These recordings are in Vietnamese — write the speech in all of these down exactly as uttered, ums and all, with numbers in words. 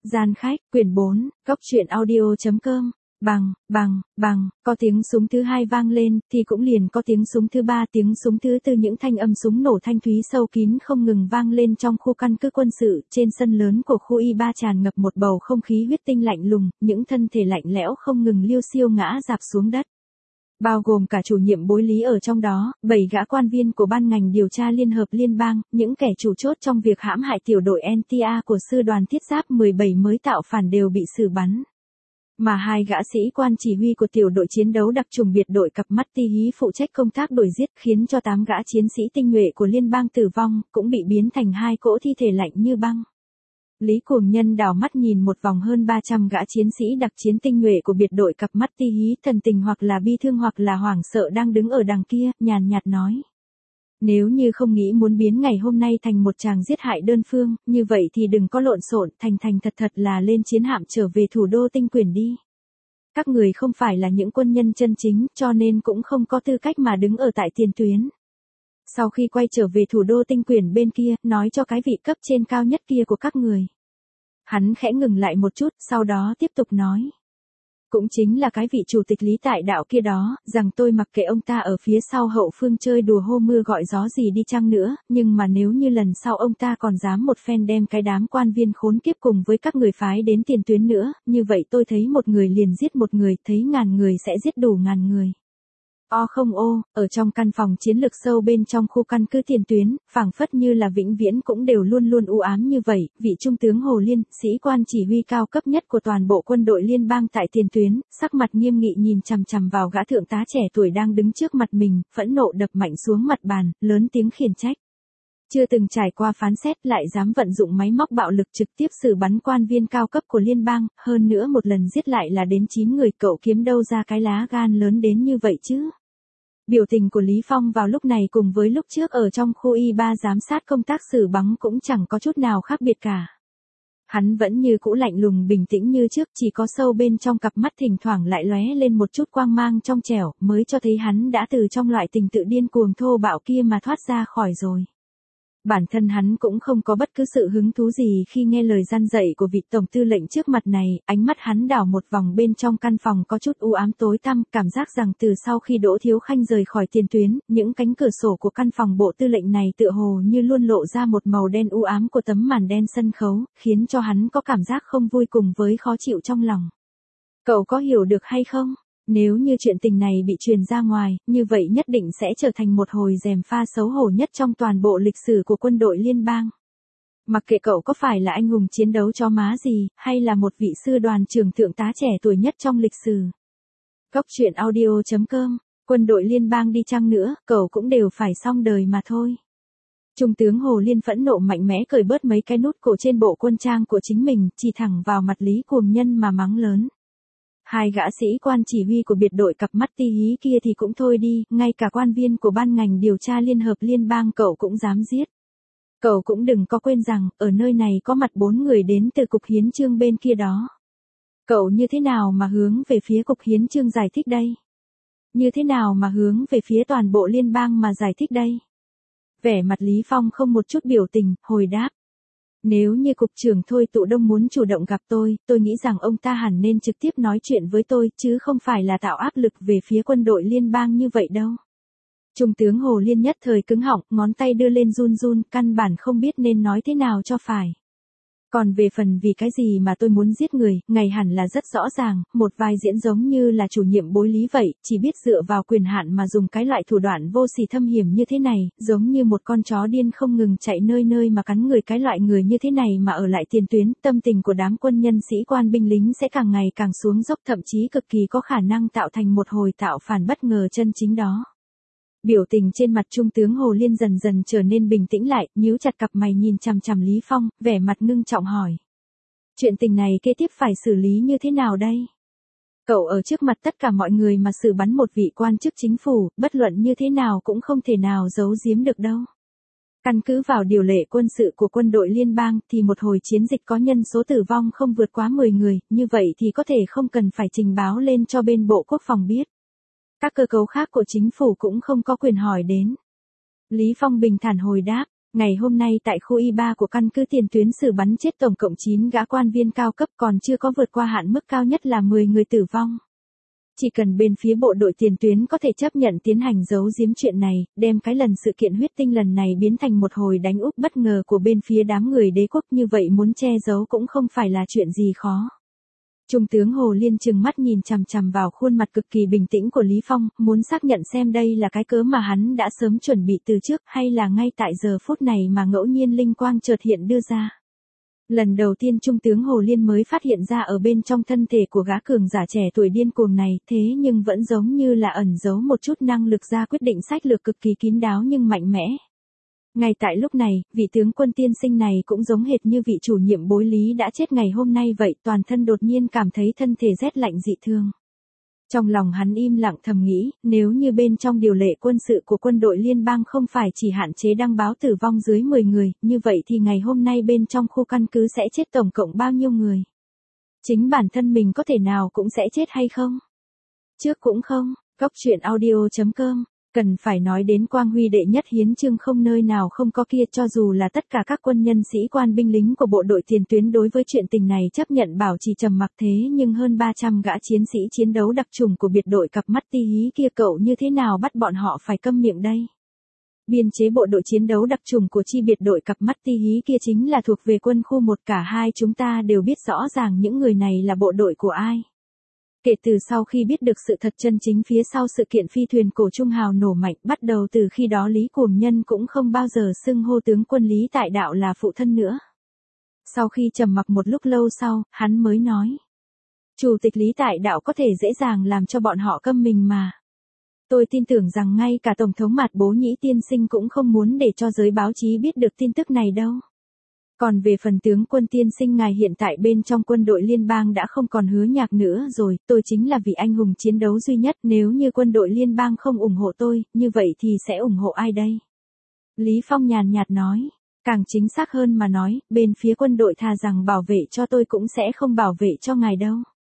Gian khách, quyển bốn, góc truyện audio.com. Bằng, bằng, bằng, có tiếng súng thứ hai vang lên, thì cũng liền có tiếng súng thứ ba, tiếng súng thứ tư, những thanh âm súng nổ thanh thúy sâu kín không ngừng vang lên trong khu căn cứ quân sự. Trên sân lớn của khu Y ba tràn ngập một bầu không khí huyết tinh lạnh lùng, những thân thể lạnh lẽo không ngừng liêu xiêu ngã rạp xuống đất. Bao gồm cả chủ nhiệm bối Lý ở trong đó, bảy gã quan viên của ban ngành điều tra liên hợp liên bang, những kẻ chủ chốt trong việc hãm hại tiểu đội en tê a của sư đoàn thiết giáp mười bảy mới tạo phản đều bị xử bắn. Mà hai gã sĩ quan chỉ huy của tiểu đội chiến đấu đặc trùng biệt đội cặp mắt ti hí phụ trách công tác đuổi giết, khiến cho tám gã chiến sĩ tinh nhuệ của liên bang tử vong, cũng bị biến thành hai cỗ thi thể lạnh như băng. Lý Cuồng Nhân đảo mắt nhìn một vòng hơn ba trăm gã chiến sĩ đặc chiến tinh nhuệ của biệt đội cặp mắt ti hí, thần tình hoặc là bi thương hoặc là hoảng sợ đang đứng ở đằng kia, nhàn nhạt nói. Nếu như không nghĩ muốn biến ngày hôm nay thành một tràng giết hại đơn phương, như vậy thì đừng có lộn xộn, thành thành thật thật là lên chiến hạm trở về thủ đô tinh quyền đi. Các người không phải là những quân nhân chân chính, cho nên cũng không có tư cách mà đứng ở tại tiền tuyến. Sau khi quay trở về thủ đô tinh quyền bên kia, nói cho cái vị cấp trên cao nhất kia của các người. Hắn khẽ ngừng lại một chút, sau đó tiếp tục nói. Cũng chính là cái vị chủ tịch Lý tại đạo kia đó, rằng tôi mặc kệ ông ta ở phía sau hậu phương chơi đùa hô mưa gọi gió gì đi chăng nữa, nhưng mà nếu như lần sau ông ta còn dám một phen đem cái đám quan viên khốn kiếp cùng với các người phái đến tiền tuyến nữa, như vậy tôi thấy một người liền giết một người, thấy ngàn người sẽ giết đủ ngàn người. O không ô, ở trong căn phòng chiến lược sâu bên trong khu căn cứ tiền tuyến, phảng phất như là vĩnh viễn cũng đều luôn luôn u ám như vậy, vị trung tướng Hồ Liên, sĩ quan chỉ huy cao cấp nhất của toàn bộ quân đội liên bang tại tiền tuyến, sắc mặt nghiêm nghị nhìn chằm chằm vào gã thượng tá trẻ tuổi đang đứng trước mặt mình, phẫn nộ đập mạnh xuống mặt bàn, lớn tiếng khiển trách. Chưa từng trải qua phán xét lại dám vận dụng máy móc bạo lực trực tiếp xử bắn quan viên cao cấp của liên bang, hơn nữa một lần giết lại là đến chín người, cậu kiếm đâu ra cái lá gan lớn đến như vậy chứ? Biểu tình của Lý Phong vào lúc này cùng với lúc trước ở trong khu Y ba giám sát công tác xử bắn cũng chẳng có chút nào khác biệt cả. Hắn vẫn như cũ lạnh lùng bình tĩnh như trước, chỉ có sâu bên trong cặp mắt thỉnh thoảng lại lóe lên một chút quang mang trong trẻo, mới cho thấy hắn đã từ trong loại tình tự điên cuồng thô bạo kia mà thoát ra khỏi rồi. Bản thân hắn cũng không có bất cứ sự hứng thú gì khi nghe lời răn dạy của vị tổng tư lệnh trước mặt này, ánh mắt hắn đảo một vòng bên trong căn phòng có chút u ám tối tăm, cảm giác rằng từ sau khi Đỗ Thiếu Khanh rời khỏi tiền tuyến, những cánh cửa sổ của căn phòng bộ tư lệnh này tựa hồ như luôn lộ ra một màu đen u ám của tấm màn đen sân khấu, khiến cho hắn có cảm giác không vui cùng với khó chịu trong lòng. Cậu có hiểu được hay không? Nếu như chuyện tình này bị truyền ra ngoài, như vậy nhất định sẽ trở thành một hồi gièm pha xấu hổ nhất trong toàn bộ lịch sử của quân đội liên bang. Mặc kệ cậu có phải là anh hùng chiến đấu cho má gì, hay là một vị sư đoàn trưởng thượng tá trẻ tuổi nhất trong lịch sử. Góc truyện audio.com, quân đội liên bang đi chăng nữa, cậu cũng đều phải xong đời mà thôi. Trung tướng Hồ Liên phẫn nộ mạnh mẽ cởi bớt mấy cái nút cổ trên bộ quân trang của chính mình, chỉ thẳng vào mặt Lý Cuồng Nhân mà mắng lớn. Hai gã sĩ quan chỉ huy của biệt đội cặp mắt ti hí kia thì cũng thôi đi, ngay cả quan viên của ban ngành điều tra liên hợp liên bang cậu cũng dám giết. Cậu cũng đừng có quên rằng, ở nơi này có mặt bốn người đến từ cục hiến chương bên kia đó. Cậu như thế nào mà hướng về phía cục hiến chương giải thích đây? Như thế nào mà hướng về phía toàn bộ liên bang mà giải thích đây? Vẻ mặt Lý Phong không một chút biểu tình, hồi đáp. Nếu như cục trưởng Thôi Tụ Đông muốn chủ động gặp tôi, tôi nghĩ rằng ông ta hẳn nên trực tiếp nói chuyện với tôi, chứ không phải là tạo áp lực về phía quân đội liên bang như vậy đâu. Trung tướng Hồ Liên nhất thời cứng họng, ngón tay đưa lên run run, căn bản không biết nên nói thế nào cho phải. Còn về phần vì cái gì mà tôi muốn giết người, ngày hẳn là rất rõ ràng, một vai diễn giống như là chủ nhiệm bối Lý vậy, chỉ biết dựa vào quyền hạn mà dùng cái loại thủ đoạn vô sỉ thâm hiểm như thế này, giống như một con chó điên không ngừng chạy nơi nơi mà cắn người, cái loại người như thế này mà ở lại tiền tuyến, tâm tình của đám quân nhân sĩ quan binh lính sẽ càng ngày càng xuống dốc, thậm chí cực kỳ có khả năng tạo thành một hồi tạo phản bất ngờ chân chính đó. Biểu tình trên mặt Trung tướng Hồ Liên dần dần trở nên bình tĩnh lại, nhíu chặt cặp mày nhìn chằm chằm Lý Phong, vẻ mặt ngưng trọng hỏi. Chuyện tình này kế tiếp phải xử lý như thế nào đây? Cậu ở trước mặt tất cả mọi người mà xử bắn một vị quan chức chính phủ, bất luận như thế nào cũng không thể nào giấu giếm được đâu. Căn cứ vào điều lệ quân sự của quân đội liên bang thì một hồi chiến dịch có nhân số tử vong không vượt quá mười người, như vậy thì có thể không cần phải trình báo lên cho bên Bộ Quốc phòng biết. Các cơ cấu khác của chính phủ cũng không có quyền hỏi đến. Lý Phong bình thản hồi đáp, Ngày hôm nay tại khu Y ba của căn cứ tiền tuyến xử bắn chết tổng cộng chín gã quan viên cao cấp, còn chưa có vượt qua hạn mức cao nhất là mười người tử vong. Chỉ cần bên phía bộ đội tiền tuyến có thể chấp nhận tiến hành giấu giếm chuyện này, đem cái lần sự kiện huyết tinh lần này biến thành một hồi đánh úp bất ngờ của bên phía đám người đế quốc, như vậy muốn che giấu cũng không phải là chuyện gì khó. Trung tướng Hồ Liên trừng mắt nhìn chằm chằm vào khuôn mặt cực kỳ bình tĩnh của Lý Phong, muốn xác nhận xem đây là cái cớ mà hắn đã sớm chuẩn bị từ trước, hay là ngay tại giờ phút này mà ngẫu nhiên linh quang chợt hiện đưa ra. Lần đầu tiên Trung tướng Hồ Liên mới phát hiện ra ở bên trong thân thể của gã cường giả trẻ tuổi điên cuồng này, thế nhưng vẫn giống như là ẩn giấu một chút năng lực ra quyết định sách lược cực kỳ kín đáo nhưng mạnh mẽ. Ngay tại lúc này, vị tướng quân tiên sinh này cũng giống hệt như vị chủ nhiệm bối Lý đã chết ngày hôm nay vậy, toàn thân đột nhiên cảm thấy thân thể rét lạnh dị thường. Trong lòng hắn im lặng thầm nghĩ, nếu như bên trong điều lệ quân sự của quân đội liên bang không phải chỉ hạn chế đăng báo tử vong dưới mười người, như vậy thì ngày hôm nay bên trong khu căn cứ sẽ chết tổng cộng bao nhiêu người? Chính bản thân mình có thể nào cũng sẽ chết hay không? Trước cũng không, Cốc truyện audio chấm com. Cần phải nói đến quang huy đệ nhất hiến chương không nơi nào không có kia, cho dù là tất cả các quân nhân sĩ quan binh lính của bộ đội tiền tuyến đối với chuyện tình này chấp nhận bảo trì trầm mặc, thế nhưng hơn ba trăm gã chiến sĩ chiến đấu đặc trùng của biệt đội cặp mắt ti hí kia cậu như thế nào bắt bọn họ phải câm miệng đây? Biên chế bộ đội chiến đấu đặc trùng của chi biệt đội cặp mắt ti hí kia chính là thuộc về quân khu một, cả hai chúng ta đều biết rõ ràng những người này là bộ đội của ai. Kể từ sau khi biết được sự thật chân chính phía sau sự kiện phi thuyền cổ trung hào nổ mạnh, bắt đầu từ khi đó Lý Cuồng Nhân cũng không bao giờ xưng hô tướng quân Lý Tại Đạo là phụ thân nữa. Sau khi trầm mặc một lúc lâu sau, hắn mới nói. Chủ tịch Lý Tại Đạo có thể dễ dàng làm cho bọn họ câm mình mà. Tôi tin tưởng rằng ngay cả Tổng thống Mạt Bố Nhĩ tiên sinh cũng không muốn để cho giới báo chí biết được tin tức này đâu. Còn về phần tướng quân tiên sinh ngài hiện tại bên trong quân đội liên bang đã không còn Hứa Nhạc nữa rồi, tôi chính là vị anh hùng chiến đấu duy nhất, nếu như quân đội liên bang không ủng hộ tôi, như vậy thì sẽ ủng hộ ai đây? Lý Phong nhàn nhạt nói, càng chính xác hơn mà nói, bên phía quân đội thà rằng bảo vệ cho tôi cũng sẽ không bảo vệ cho ngài đâu.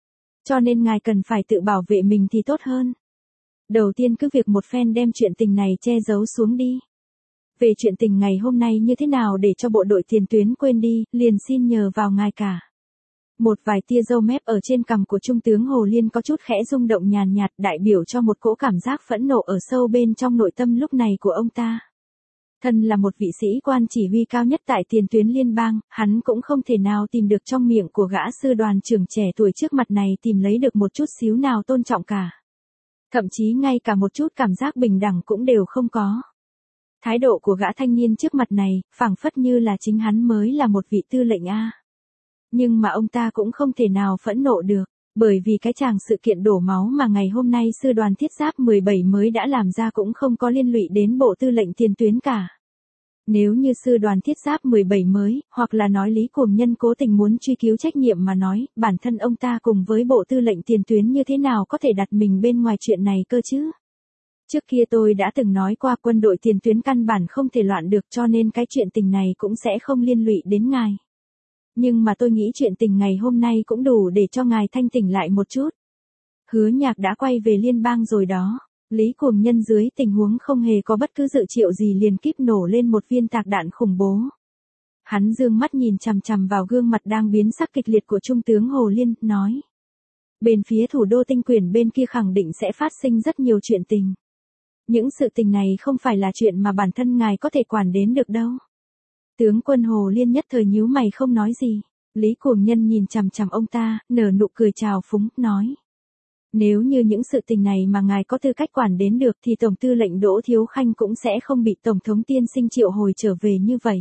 Cho nên ngài cần phải tự bảo vệ mình thì tốt hơn. Đầu tiên cứ việc một phen đem chuyện tình này che giấu xuống đi. Về chuyện tình ngày hôm nay như thế nào để cho bộ đội tiền tuyến quên đi, liền xin nhờ vào ngài cả. Một vài tia râu mép ở trên cằm của Trung tướng Hồ Liên có chút khẽ rung động nhàn nhạt, đại biểu cho một cỗ cảm giác phẫn nộ ở sâu bên trong nội tâm lúc này của ông ta. Thân là một vị sĩ quan chỉ huy cao nhất tại tiền tuyến liên bang, hắn cũng không thể nào tìm được trong miệng của gã sư đoàn trưởng trẻ tuổi trước mặt này tìm lấy được một chút xíu nào tôn trọng cả. Thậm chí ngay cả một chút cảm giác bình đẳng cũng đều không có. Thái độ của gã thanh niên trước mặt này, phảng phất như là chính hắn mới là một vị tư lệnh A. Nhưng mà ông ta cũng không thể nào phẫn nộ được, bởi vì cái chàng sự kiện đổ máu mà ngày hôm nay sư đoàn thiết giáp mười bảy mới đã làm ra cũng không có liên lụy đến bộ tư lệnh tiền tuyến cả. Nếu như sư đoàn thiết giáp mười bảy mới, hoặc là nói Lý Cuồng Nhân cố tình muốn truy cứu trách nhiệm mà nói, bản thân ông ta cùng với bộ tư lệnh tiền tuyến như thế nào có thể đặt mình bên ngoài chuyện này cơ chứ? Trước kia tôi đã từng nói qua quân đội tiền tuyến căn bản không thể loạn được, cho nên cái chuyện tình này cũng sẽ không liên lụy đến ngài. Nhưng mà tôi nghĩ chuyện tình ngày hôm nay cũng đủ để cho ngài thanh tỉnh lại một chút. Hứa Nhạc đã quay về liên bang rồi đó. Lý Cuồng Nhân dưới tình huống không hề có bất cứ dự triệu gì liền kíp nổ lên một viên tạc đạn khủng bố. Hắn dương mắt nhìn chằm chằm vào gương mặt đang biến sắc kịch liệt của Trung tướng Hồ Liên, nói. Bên phía thủ đô Tinh Quyển bên kia khẳng định sẽ phát sinh rất nhiều chuyện tình. Những sự tình này không phải là chuyện mà bản thân ngài có thể quản đến được đâu. Tướng quân Hồ Liên nhất thời nhíu mày không nói gì. Lý Cuồng Nhân nhìn chằm chằm ông ta, nở nụ cười trào phúng, nói. Nếu như những sự tình này mà ngài có tư cách quản đến được thì Tổng tư lệnh Đỗ Thiếu Khanh cũng sẽ không bị Tổng thống tiên sinh triệu hồi trở về như vậy.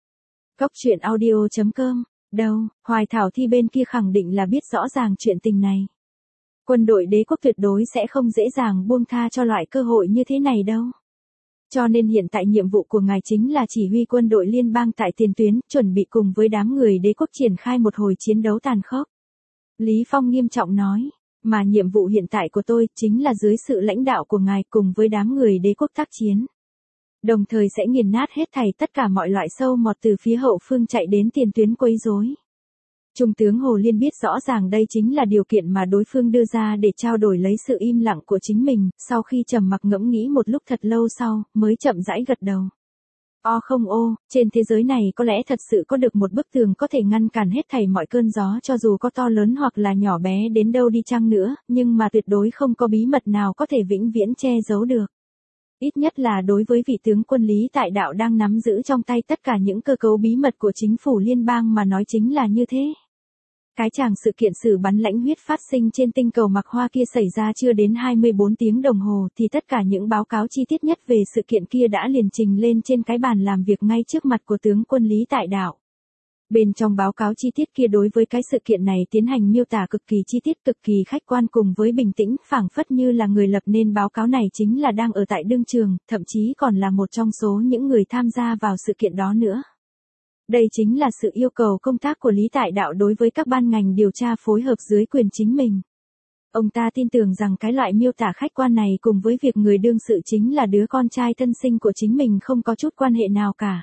Cốc truyện audio chấm com. Đâu, Hoài Thảo Thi bên kia khẳng định là biết rõ ràng chuyện tình này. Quân đội đế quốc tuyệt đối sẽ không dễ dàng buông tha cho loại cơ hội như thế này đâu. Cho nên hiện tại nhiệm vụ của ngài chính là chỉ huy quân đội liên bang tại tiền tuyến, chuẩn bị cùng với đám người đế quốc triển khai một hồi chiến đấu tàn khốc. Lý Phong nghiêm trọng nói, mà nhiệm vụ hiện tại của tôi chính là dưới sự lãnh đạo của ngài cùng với đám người đế quốc tác chiến. Đồng thời sẽ nghiền nát hết thảy tất cả mọi loại sâu mọt từ phía hậu phương chạy đến tiền tuyến quấy rối. Trung tướng Hồ Liên biết rõ ràng đây chính là điều kiện mà đối phương đưa ra để trao đổi lấy sự im lặng của chính mình, sau khi trầm mặc ngẫm nghĩ một lúc thật lâu sau, mới chậm rãi gật đầu. O không ô, trên thế giới này có lẽ thật sự có được một bức tường có thể ngăn cản hết thảy mọi cơn gió cho dù có to lớn hoặc là nhỏ bé đến đâu đi chăng nữa, nhưng mà tuyệt đối không có bí mật nào có thể vĩnh viễn che giấu được. Ít nhất là đối với vị tướng quân Lý Tại Đạo đang nắm giữ trong tay tất cả những cơ cấu bí mật của chính phủ liên bang mà nói chính là như thế. Cái chàng sự kiện sử bắn lãnh huyết phát sinh trên tinh cầu Mạc Hoa kia xảy ra chưa đến hai mươi bốn tiếng đồng hồ thì tất cả những báo cáo chi tiết nhất về sự kiện kia đã liền trình lên trên cái bàn làm việc ngay trước mặt của tướng quân Lý Tại Đạo. Bên trong báo cáo chi tiết kia đối với cái sự kiện này tiến hành miêu tả cực kỳ chi tiết cực kỳ khách quan cùng với bình tĩnh, phảng phất như là người lập nên báo cáo này chính là đang ở tại đương trường, thậm chí còn là một trong số những người tham gia vào sự kiện đó nữa. Đây chính là sự yêu cầu công tác của Lý Tại Đạo đối với các ban ngành điều tra phối hợp dưới quyền chính mình. Ông ta tin tưởng rằng cái loại miêu tả khách quan này cùng với việc người đương sự chính là đứa con trai thân sinh của chính mình không có chút quan hệ nào cả.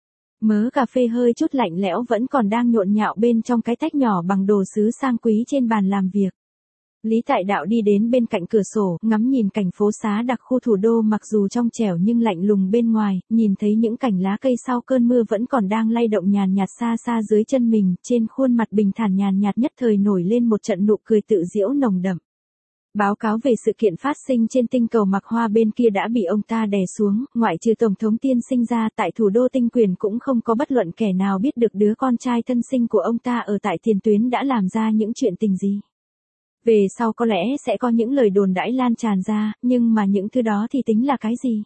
Mớ cà phê hơi chút lạnh lẽo vẫn còn đang nhộn nhạo bên trong cái tách nhỏ bằng đồ sứ sang quý trên bàn làm việc. Lý Tại Đạo đi đến bên cạnh cửa sổ, ngắm nhìn cảnh phố xá đặc khu thủ đô mặc dù trong trẻo nhưng lạnh lùng bên ngoài, nhìn thấy những cành lá cây sau cơn mưa vẫn còn đang lay động nhàn nhạt xa xa dưới chân mình, trên khuôn mặt bình thản nhàn nhạt nhất thời nổi lên một trận nụ cười tự giễu nồng đậm. Báo cáo về sự kiện phát sinh trên tinh cầu Mạc Hoa bên kia đã bị ông ta đè xuống, ngoại trừ Tổng thống tiên sinh ra tại thủ đô tinh quyền cũng không có bất luận kẻ nào biết được đứa con trai thân sinh của ông ta ở tại tiền tuyến đã làm ra những chuyện tình gì. Về sau có lẽ sẽ có những lời đồn đãi lan tràn ra, nhưng mà những thứ đó thì tính là cái gì?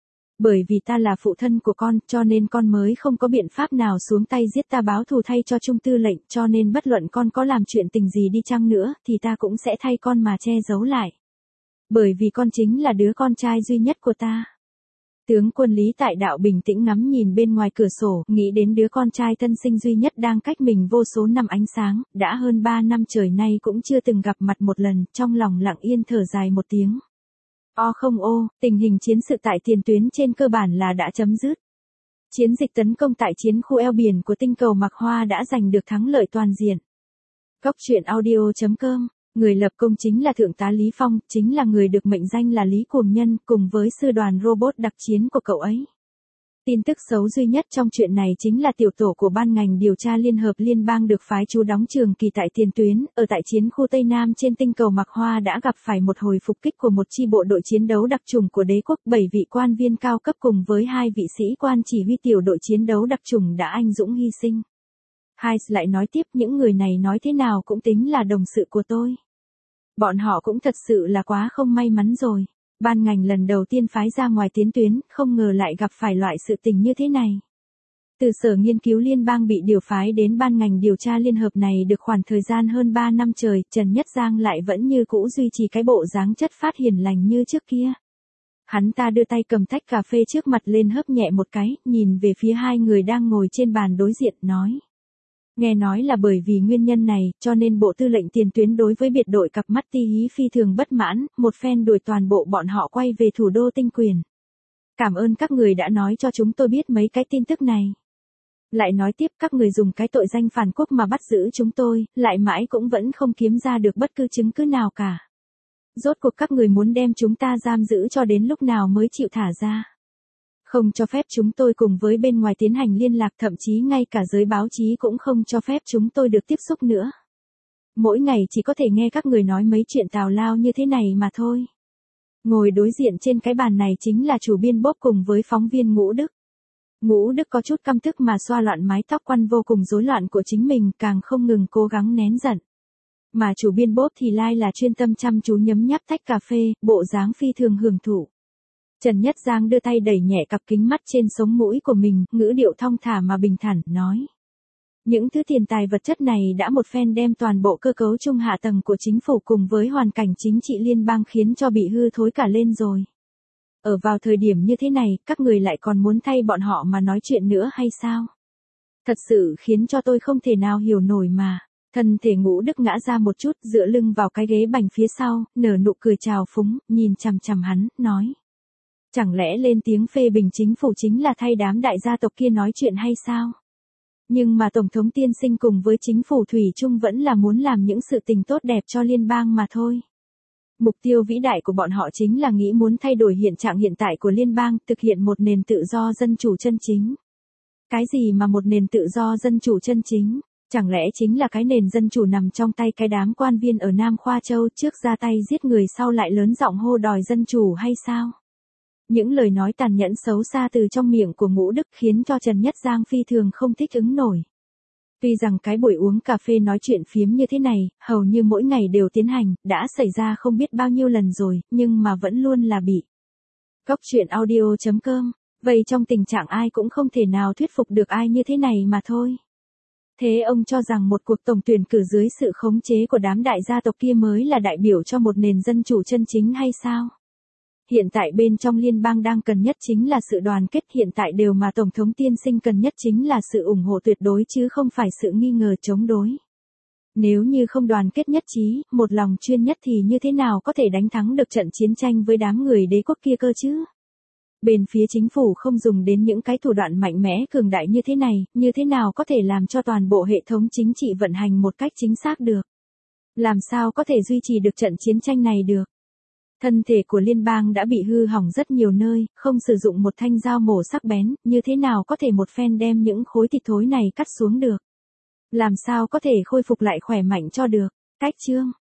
Bởi vì ta là phụ thân của con, cho nên con mới không có biện pháp nào xuống tay giết ta báo thù thay cho Trung Tư lệnh, cho nên bất luận con có làm chuyện tình gì đi chăng nữa, thì ta cũng sẽ thay con mà che giấu lại. Bởi vì con chính là đứa con trai duy nhất của ta. Tướng quân Lý Tại Đạo bình tĩnh ngắm nhìn bên ngoài cửa sổ, nghĩ đến đứa con trai thân sinh duy nhất đang cách mình vô số năm ánh sáng, đã hơn ba năm trời nay cũng chưa từng gặp mặt một lần, trong lòng lặng yên thở dài một tiếng. O không ô, tình hình chiến sự tại tiền tuyến trên cơ bản là đã chấm dứt. Chiến dịch tấn công tại chiến khu eo biển của tinh cầu Mạc Hoa đã giành được thắng lợi toàn diện. Góc truyện audio chấm com, người lập công chính là Thượng tá Lý Phong, chính là người được mệnh danh là Lý Cuồng Nhân, cùng với sư đoàn robot đặc chiến của cậu ấy. Tin tức xấu duy nhất trong chuyện này chính là tiểu tổ của ban ngành điều tra liên hợp liên bang được phái trú đóng trường kỳ tại tiền tuyến, ở tại chiến khu Tây Nam trên tinh cầu Mạc Hoa đã gặp phải một hồi phục kích của một chi bộ đội chiến đấu đặc chủng của đế quốc, bảy vị quan viên cao cấp cùng với hai vị sĩ quan chỉ huy tiểu đội chiến đấu đặc chủng đã anh dũng hy sinh. Hayes lại nói tiếp, những người này nói thế nào cũng tính là đồng sự của tôi. Bọn họ cũng thật sự là quá không may mắn rồi. Ban ngành lần đầu tiên phái ra ngoài tiến tuyến, không ngờ lại gặp phải loại sự tình như thế này. Từ sở nghiên cứu liên bang bị điều phái đến ban ngành điều tra liên hợp này được khoảng thời gian hơn ba năm trời, Trần Nhất Giang lại vẫn như cũ duy trì cái bộ dáng chất phát hiền lành như trước kia. Hắn ta đưa tay cầm tách cà phê trước mặt lên hớp nhẹ một cái, nhìn về phía hai người đang ngồi trên bàn đối diện, nói. Nghe nói là bởi vì nguyên nhân này, cho nên Bộ Tư lệnh tiền tuyến đối với biệt đội cặp mắt ti hí phi thường bất mãn, một phen đuổi toàn bộ bọn họ quay về thủ đô tinh quyền. Cảm ơn các người đã nói cho chúng tôi biết mấy cái tin tức này. Lại nói tiếp, các người dùng cái tội danh phản quốc mà bắt giữ chúng tôi, lại mãi cũng vẫn không kiếm ra được bất cứ chứng cứ nào cả. Rốt cuộc các người muốn đem chúng ta giam giữ cho đến lúc nào mới chịu thả ra. Không cho phép chúng tôi cùng với bên ngoài tiến hành liên lạc, thậm chí ngay cả giới báo chí cũng không cho phép chúng tôi được tiếp xúc nữa. Mỗi ngày chỉ có thể nghe các người nói mấy chuyện tào lao như thế này mà thôi. Ngồi đối diện trên cái bàn này chính là chủ biên Bob cùng với phóng viên Ngũ Đức. Ngũ Đức có chút căm tức mà xoa loạn mái tóc quăn vô cùng rối loạn của chính mình, càng không ngừng cố gắng nén giận. Mà chủ biên Bob thì lai là chuyên tâm chăm chú nhấm nháp tách cà phê, bộ dáng phi thường hưởng thụ. Trần Nhất Giang đưa tay đẩy nhẹ cặp kính mắt trên sống mũi của mình, ngữ điệu thong thả mà bình thản, nói. Những thứ tiền tài vật chất này đã một phen đem toàn bộ cơ cấu trung hạ tầng của chính phủ cùng với hoàn cảnh chính trị liên bang khiến cho bị hư thối cả lên rồi. Ở vào thời điểm như thế này, các người lại còn muốn thay bọn họ mà nói chuyện nữa hay sao? Thật sự khiến cho tôi không thể nào hiểu nổi mà. Thân thể Ngũ Đức ngã ra một chút, dựa lưng vào cái ghế bành phía sau, nở nụ cười trào phúng, nhìn chằm chằm hắn, nói. Chẳng lẽ lên tiếng phê bình chính phủ chính là thay đám đại gia tộc kia nói chuyện hay sao? Nhưng mà Tổng thống tiên sinh cùng với chính phủ Thủy chung vẫn là muốn làm những sự tình tốt đẹp cho liên bang mà thôi. Mục tiêu vĩ đại của bọn họ chính là nghĩ muốn thay đổi hiện trạng hiện tại của liên bang, thực hiện một nền tự do dân chủ chân chính. Cái gì mà một nền tự do dân chủ chân chính? Chẳng lẽ chính là cái nền dân chủ nằm trong tay cái đám quan viên ở Nam Khoa Châu, trước ra tay giết người sau lại lớn giọng hô đòi dân chủ hay sao? Những lời nói tàn nhẫn xấu xa từ trong miệng của Ngũ Đức khiến cho Trần Nhất Giang phi thường không thích ứng nổi. Tuy rằng cái buổi uống cà phê nói chuyện phiếm như thế này, hầu như mỗi ngày đều tiến hành, đã xảy ra không biết bao nhiêu lần rồi, nhưng mà vẫn luôn là bị Cóc truyện audio chấm com, vậy trong tình trạng ai cũng không thể nào thuyết phục được ai như thế này mà thôi. Thế ông cho rằng một cuộc tổng tuyển cử dưới sự khống chế của đám đại gia tộc kia mới là đại biểu cho một nền dân chủ chân chính hay sao? Hiện tại bên trong liên bang đang cần nhất chính là sự đoàn kết, hiện tại điều mà Tổng thống tiên sinh cần nhất chính là sự ủng hộ tuyệt đối chứ không phải sự nghi ngờ chống đối. Nếu như không đoàn kết nhất trí, một lòng chuyên nhất thì như thế nào có thể đánh thắng được trận chiến tranh với đám người đế quốc kia cơ chứ? Bên phía chính phủ không dùng đến những cái thủ đoạn mạnh mẽ cường đại như thế này, như thế nào có thể làm cho toàn bộ hệ thống chính trị vận hành một cách chính xác được? Làm sao có thể duy trì được trận chiến tranh này được? Thân thể của liên bang đã bị hư hỏng rất nhiều nơi, không sử dụng một thanh dao mổ sắc bén, như thế nào có thể một phen đem những khối thịt thối này cắt xuống được? Làm sao có thể khôi phục lại khỏe mạnh cho được? Cách chương